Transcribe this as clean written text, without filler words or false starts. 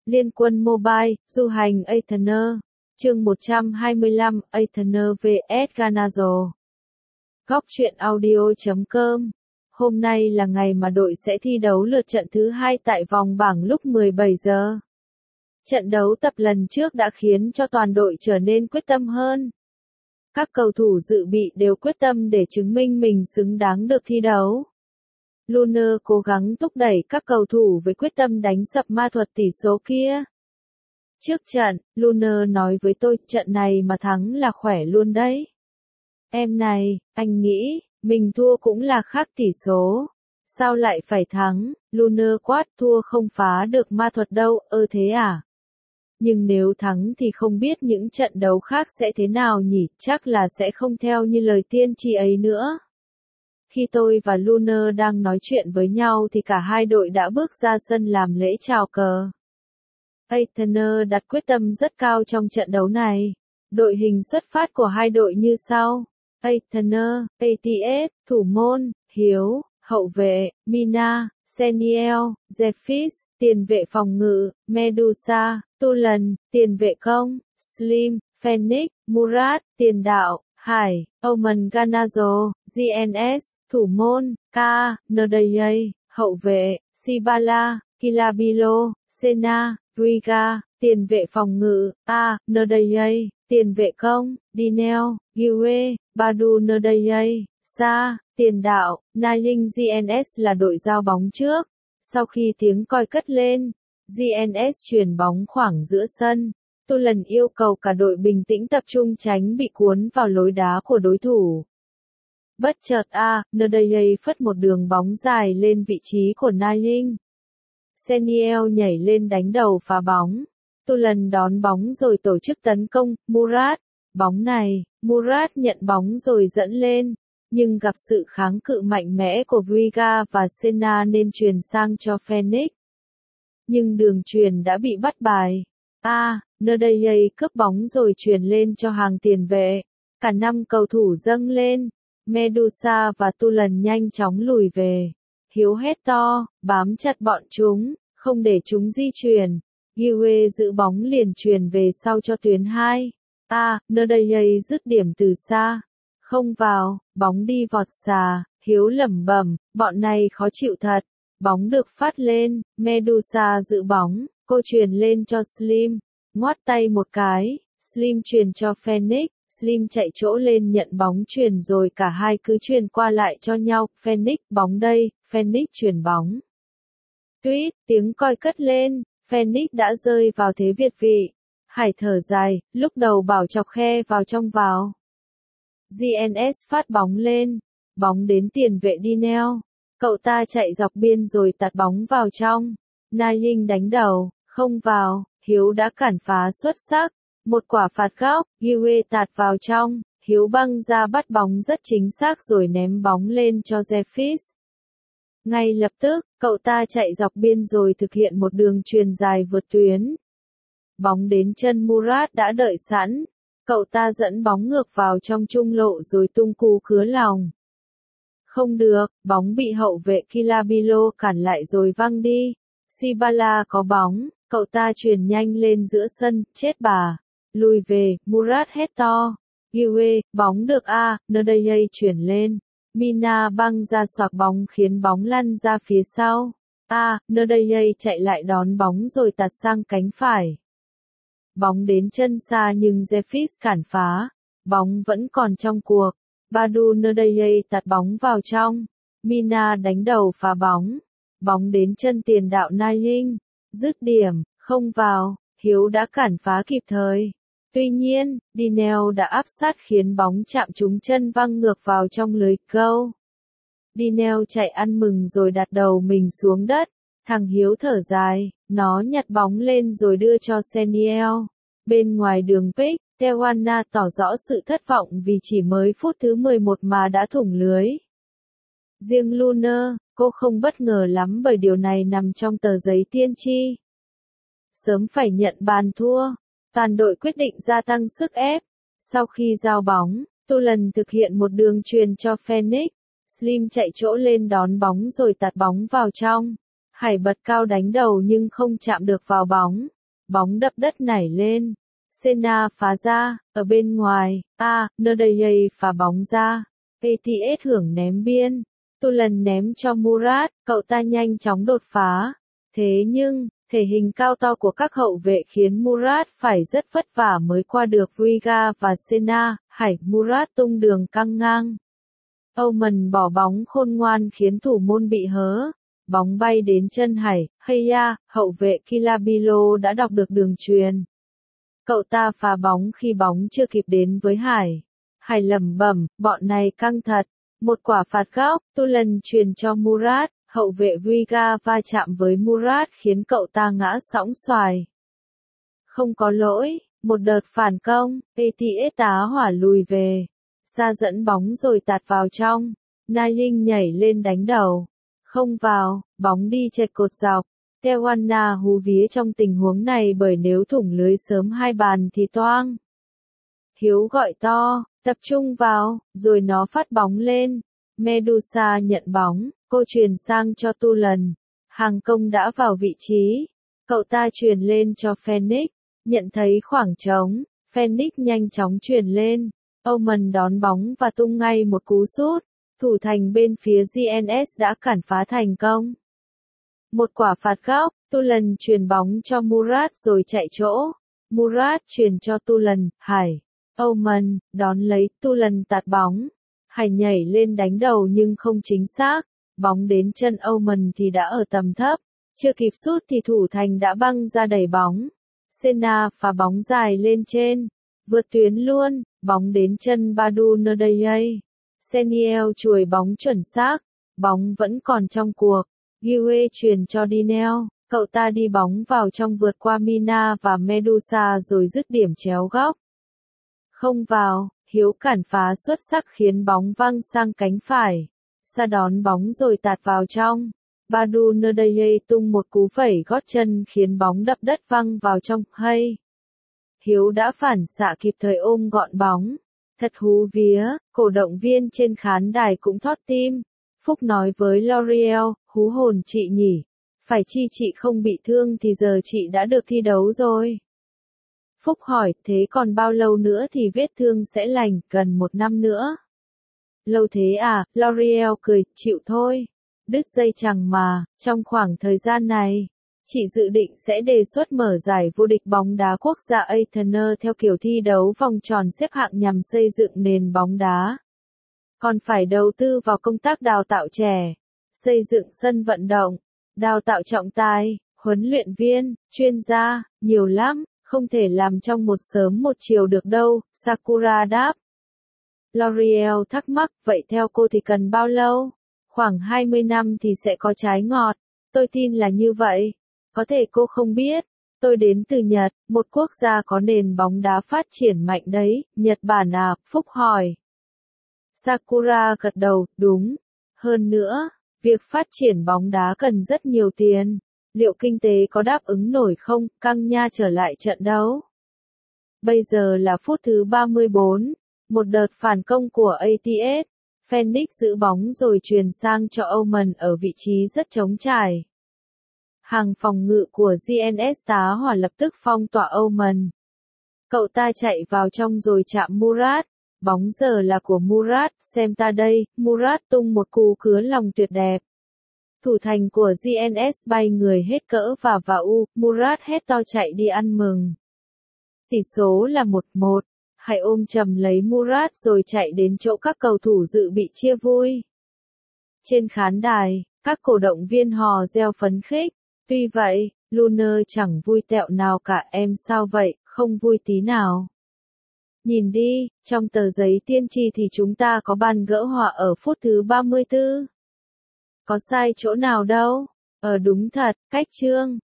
Liên quân Mobile, du hành Athener. Chương 125, Athener vs Ganazo. Góc truyện audio.com. Hôm nay là ngày mà đội sẽ thi đấu lượt trận thứ 2 tại vòng bảng lúc 17 giờ. Trận đấu tập lần trước đã khiến cho toàn đội trở nên quyết tâm hơn. Các cầu thủ dự bị đều quyết tâm để chứng minh mình xứng đáng được thi đấu. Lunar cố gắng thúc đẩy các cầu thủ với quyết tâm đánh sập ma thuật tỷ số kia. Trước trận, Lunar nói với tôi, trận này mà thắng là khỏe luôn đấy. Em này, anh nghĩ, mình thua cũng là khác tỷ số. Sao lại phải thắng? Lunar quát, thua không phá được ma thuật đâu, thế à? Nhưng nếu thắng thì không biết những trận đấu khác sẽ thế nào nhỉ, chắc là sẽ không theo như lời tiên tri ấy nữa. Khi tôi và Lunar đang nói chuyện với nhau thì cả hai đội đã bước ra sân làm lễ chào cờ. Athener đặt quyết tâm rất cao trong trận đấu này. Đội hình xuất phát của hai đội như sau. Athener, ATS, thủ môn, Hiếu, hậu vệ, Mina, Seniel, Zephys, tiền vệ phòng ngự, Medusa, Tulan, tiền vệ công, Slim, Phoenix, Murat, tiền đạo, Hải, Omen Ganazo, GNS, thủ môn, K, Ndeye, hậu vệ, Sibala, Kilabilo, Sena, Viga, tiền vệ phòng ngự, A, Ndeye, tiền vệ công, Dinel, Giue, Badu Ndeye, Sa, tiền đạo, Nailing GNS là đội giao bóng trước. Sau khi tiếng còi cất lên, GNS chuyển bóng khoảng giữa sân. Tulan yêu cầu cả đội bình tĩnh tập trung tránh bị cuốn vào lối đá của đối thủ. Bất chợt Ndeye phất một đường bóng dài lên vị trí của Nailing. Seniel nhảy lên đánh đầu phá bóng. Tulan đón bóng rồi tổ chức tấn công. Murat. Bóng này, Murat nhận bóng rồi dẫn lên. Nhưng gặp sự kháng cự mạnh mẽ của Viga và Sena nên truyền sang cho Phoenix. Nhưng đường truyền đã bị bắt bài. Ndeye cướp bóng rồi truyền lên cho hàng tiền vệ. Cả 5 cầu thủ dâng lên. Medusa và Tulan nhanh chóng lùi về. Hiếu hét to, bám chặt bọn chúng, không để chúng di chuyển. Giue giữ bóng liền truyền về sau cho tuyến 2. Ndeye dứt điểm từ xa. Không vào, bóng đi vọt xà. Hiếu lẩm bẩm, bọn này khó chịu thật. Bóng được phát lên, Medusa giữ bóng, cô truyền lên cho Slim. Ngoắt tay một cái, Slim truyền cho Phoenix. Slim chạy chỗ lên nhận bóng truyền rồi cả hai cứ truyền qua lại cho nhau. Phoenix, bóng đây, Phoenix truyền bóng. Tuyết, tiếng còi cất lên, Phoenix đã rơi vào thế việt vị. Hải thở dài, lúc đầu bảo chọc khe vào trong vào. GNS phát bóng lên, bóng đến tiền vệ Dinel. Cậu ta chạy dọc biên rồi tạt bóng vào trong. Nailing đánh đầu, không vào, Hiếu đã cản phá xuất sắc. Một quả phạt góc, Giue tạt vào trong, Hiếu băng ra bắt bóng rất chính xác rồi ném bóng lên cho Zephys. Ngay lập tức, cậu ta chạy dọc biên rồi thực hiện một đường chuyền dài vượt tuyến. Bóng đến chân Murat đã đợi sẵn. Cậu ta dẫn bóng ngược vào trong trung lộ rồi tung cú cứa lòng. Không được, bóng bị hậu vệ Kilabilo cản lại rồi văng đi. Sibala có bóng, cậu ta chuyền nhanh lên giữa sân, chết bà. Lùi về, Murat hét to. Giue, bóng được Ndeye chuyển lên. Mina băng ra xoạc bóng khiến bóng lăn ra phía sau. Ndeye chạy lại đón bóng rồi tạt sang cánh phải. Bóng đến chân xa nhưng Zephys cản phá. Bóng vẫn còn trong cuộc. Badu Ndeye tạt bóng vào trong. Mina đánh đầu phá bóng. Bóng đến chân tiền đạo Nailing. Dứt điểm, không vào, Hiếu đã cản phá kịp thời. Tuy nhiên, Dinel đã áp sát khiến bóng chạm trúng chân văng ngược vào trong lưới câu. Dinel chạy ăn mừng rồi đặt đầu mình xuống đất. Thằng Hiếu thở dài, nó nhặt bóng lên rồi đưa cho Seniel. Bên ngoài đường pick, Tewana tỏ rõ sự thất vọng vì chỉ mới phút thứ 11 mà đã thủng lưới. Riêng Lunar, cô không bất ngờ lắm bởi điều này nằm trong tờ giấy tiên tri. Sớm phải nhận bàn thua, toàn đội quyết định gia tăng sức ép. Sau khi giao bóng, Tulan thực hiện một đường truyền cho Phoenix. Slim chạy chỗ lên đón bóng rồi tạt bóng vào trong. Hải bật cao đánh đầu nhưng không chạm được vào bóng. bóng đập đất nảy lên. Senna phá ra, ở bên ngoài, Nerdayay phá bóng ra. ATS hưởng ném biên. Tulen ném cho Murat, cậu ta nhanh chóng đột phá. Thế nhưng, thể hình cao to của các hậu vệ khiến Murat phải rất vất vả mới qua được Riga và Senna. Murat tung đường căng ngang. Oman bỏ bóng khôn ngoan khiến thủ môn bị hớ. Bóng bay đến chân Haya, hậu vệ Kilabilo đã đọc được đường chuyền. Cậu ta phá bóng khi bóng chưa kịp đến với Hải lẩm bẩm, bọn này căng thật. Một quả phạt góc, Tulen chuyền cho Murat, hậu vệ Riga va chạm với Murat khiến cậu ta ngã sõng xoài. Không có lỗi, một đợt phản công, ATS tá hỏa lùi về. Ra dẫn bóng rồi tạt vào trong. Nailing nhảy lên đánh đầu. Không vào, bóng đi chệch cột dọc. Tewana hú vía trong tình huống này bởi nếu thủng lưới sớm 2 bàn thì toang. Hiếu gọi to, tập trung vào, rồi nó phát bóng lên. Medusa nhận bóng, cô truyền sang cho Tulen. Hàng công đã vào vị trí. Cậu ta truyền lên cho Phoenix. Nhận thấy khoảng trống, Phoenix nhanh chóng truyền lên. Oman đón bóng và tung ngay một cú sút. Thủ thành bên phía GNS đã cản phá thành công. Một quả phạt góc, Tulen truyền bóng cho Murat rồi chạy chỗ. Murat truyền cho Tulen, Oman, đón lấy, Tulen tạt bóng. Nhảy lên đánh đầu nhưng không chính xác. Bóng đến chân Oman thì đã ở tầm thấp. Chưa kịp sút thì thủ thành đã băng ra đẩy bóng. Senna phá bóng dài lên trên. Vượt tuyến luôn, bóng đến chân Badu Nerdayay. Seniel chuồi bóng chuẩn xác. Bóng vẫn còn trong cuộc. Gue truyền cho Dinel. Cậu ta đi bóng vào trong vượt qua Mina và Medusa rồi dứt điểm chéo góc. Không vào, Hiếu cản phá xuất sắc khiến bóng văng sang cánh phải. Sa đón bóng rồi tạt vào trong. Badu Nerdayay tung một cú vẩy gót chân khiến bóng đập đất văng vào trong. Hiếu đã phản xạ kịp thời ôm gọn bóng. Thật hú vía, cổ động viên trên khán đài cũng thót tim. Phúc nói với L'Oreal, hú hồn chị nhỉ. Phải chi chị không bị thương thì giờ chị đã được thi đấu rồi. Phúc hỏi, thế còn bao lâu nữa thì vết thương sẽ lành, gần 1 năm nữa. Lâu thế à, L'Oreal cười, chịu thôi. Đứt dây chằng mà, trong khoảng thời gian này, chị dự định sẽ đề xuất mở giải vô địch bóng đá quốc gia Athener theo kiểu thi đấu vòng tròn xếp hạng nhằm xây dựng nền bóng đá. Còn phải đầu tư vào công tác đào tạo trẻ, xây dựng sân vận động, đào tạo trọng tài, huấn luyện viên, chuyên gia, nhiều lắm, không thể làm trong một sớm một chiều được đâu, Sakura đáp. L'Oreal thắc mắc, vậy theo cô thì cần bao lâu? Khoảng 20 năm thì sẽ có trái ngọt. Tôi tin là như vậy. Có thể cô không biết. Tôi đến từ Nhật, một quốc gia có nền bóng đá phát triển mạnh đấy. Nhật Bản à? Phúc hỏi. Sakura gật đầu, đúng. Hơn nữa, việc phát triển bóng đá cần rất nhiều tiền. Liệu kinh tế có đáp ứng nổi không? Căng nha trở lại trận đấu. Bây giờ là phút thứ 34. Một đợt phản công của ATS. Phoenix giữ bóng rồi truyền sang cho Oman ở vị trí rất trống trải. Hàng phòng ngự của GNS tá hỏa lập tức phong tỏa Oman. Cậu ta chạy vào trong rồi chạm Murat. Bóng giờ là của Murat, xem ta đây, Murat tung một cú cứa lòng tuyệt đẹp. Thủ thành của GNS bay người hết cỡ và vào Murat hét to chạy đi ăn mừng. Tỷ số là 1-1. Hãy ôm chầm lấy Murat rồi chạy đến chỗ các cầu thủ dự bị chia vui. Trên khán đài, các cổ động viên hò reo phấn khích. Tuy vậy, Lunar chẳng vui tẹo nào cả. Em sao vậy, không vui tí nào. Nhìn đi, trong tờ giấy tiên tri thì chúng ta có bàn gỡ họa ở phút thứ 34. Có sai chỗ nào đâu. Đúng thật, cách chương.